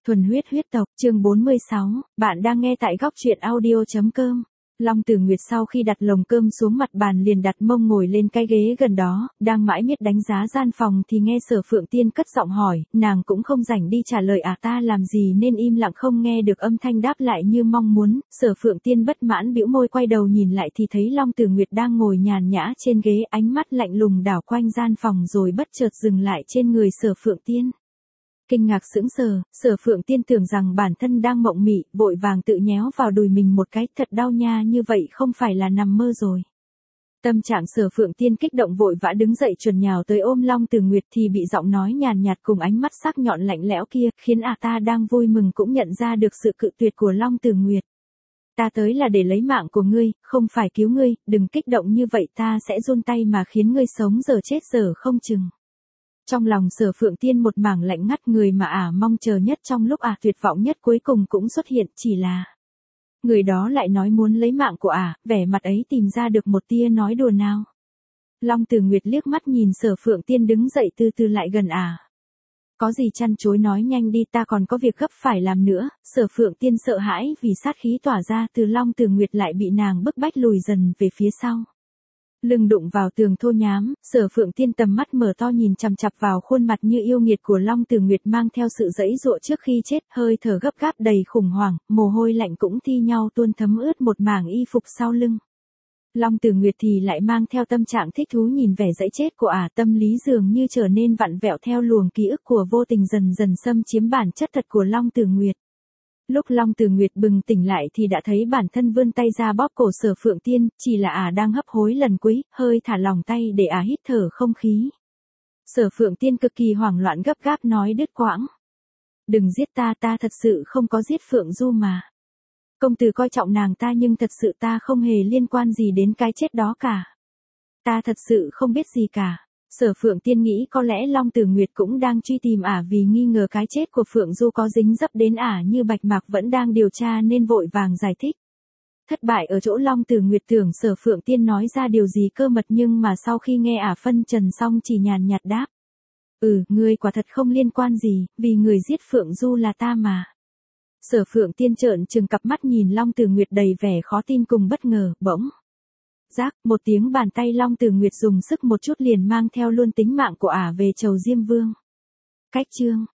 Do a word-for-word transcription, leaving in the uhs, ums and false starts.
Thuần huyết huyết tộc, chương bốn mươi sáu, bạn đang nghe tại góc truyện audio.com. Long Tử Nguyệt sau khi đặt lồng cơm xuống mặt bàn liền đặt mông ngồi lên cái ghế gần đó, đang mãi miết đánh giá gian phòng thì nghe Sở Phượng Tiên cất giọng hỏi, nàng cũng không rảnh đi trả lời à ta làm gì nên im lặng không nghe được âm thanh đáp lại như mong muốn. Sở Phượng Tiên bất mãn bĩu môi quay đầu nhìn lại thì thấy Long Tử Nguyệt đang ngồi nhàn nhã trên ghế, ánh mắt lạnh lùng đảo quanh gian phòng rồi bất chợt dừng lại trên người Sở Phượng Tiên. Kinh ngạc sững sờ, Sở Phượng Tiên tưởng rằng bản thân đang mộng mị, vội vàng tự nhéo vào đùi mình một cái, thật đau nha, như vậy không phải là nằm mơ rồi. Tâm trạng Sở Phượng Tiên kích động vội vã đứng dậy chuẩn nhào tới ôm Long Tử Nguyệt thì bị giọng nói nhàn nhạt cùng ánh mắt sắc nhọn lạnh lẽo kia, khiến à ta đang vui mừng cũng nhận ra được sự cự tuyệt của Long Tử Nguyệt. Ta tới là để lấy mạng của ngươi, không phải cứu ngươi, đừng kích động như vậy, ta sẽ giun tay mà khiến ngươi sống giờ chết giờ không chừng. Trong lòng Sở Phượng Tiên một mảng lạnh ngắt, người mà ả à mong chờ nhất trong lúc ả à tuyệt vọng nhất cuối cùng cũng xuất hiện, chỉ là người đó lại nói muốn lấy mạng của ả, à, vẻ mặt ấy tìm ra được một tia nói đùa nào. Long Tử Nguyệt liếc mắt nhìn Sở Phượng Tiên đứng dậy từ từ lại gần ả. À. Có gì chăn chối nói nhanh đi, ta còn có việc gấp phải làm nữa. Sở Phượng Tiên sợ hãi vì sát khí tỏa ra từ Long Tử Nguyệt lại bị nàng bức bách lùi dần về phía sau. Lưng đụng vào tường thô nhám, Sở Phượng Tiên tầm mắt mở to nhìn chằm chằm vào khuôn mặt như yêu nghiệt của Long Tử Nguyệt mang theo sự giãy giụa trước khi chết, hơi thở gấp gáp đầy khủng hoảng, mồ hôi lạnh cũng thi nhau tuôn thấm ướt một mảng y phục sau lưng. Long Tử Nguyệt thì lại mang theo tâm trạng thích thú nhìn vẻ giãy chết của ả, à, tâm lý dường như trở nên vặn vẹo theo luồng ký ức của vô tình dần dần xâm chiếm bản chất thật của Long Tử Nguyệt. Lúc Long Tử Nguyệt bừng tỉnh lại thì đã thấy bản thân vươn tay ra bóp cổ Sở Phượng Tiên, chỉ là ả à đang hấp hối lần cuối, hơi thả lỏng tay để ả à hít thở không khí. Sở Phượng Tiên cực kỳ hoảng loạn gấp gáp nói đứt quãng. Đừng giết ta, ta thật sự không có giết Phượng Du mà. Công tử coi trọng nàng ta nhưng thật sự ta không hề liên quan gì đến cái chết đó cả. Ta thật sự không biết gì cả. Sở Phượng Tiên nghĩ có lẽ Long Tử Nguyệt cũng đang truy tìm ả vì nghi ngờ cái chết của Phượng Du có dính dấp đến ả như Bạch Mạc vẫn đang điều tra nên vội vàng giải thích. Thất bại ở chỗ Long Tử Nguyệt tưởng Sở Phượng Tiên nói ra điều gì cơ mật nhưng mà sau khi nghe ả phân trần xong chỉ nhàn nhạt đáp. Ừ, ngươi quả thật không liên quan gì, vì người giết Phượng Du là ta mà. Sở Phượng Tiên trợn trừng cặp mắt nhìn Long Tử Nguyệt đầy vẻ khó tin cùng bất ngờ, bỗng. Rác, một tiếng bàn tay Long Tử Nguyệt dùng sức một chút liền mang theo luôn tính mạng của ả về chầu Diêm Vương. Cách chương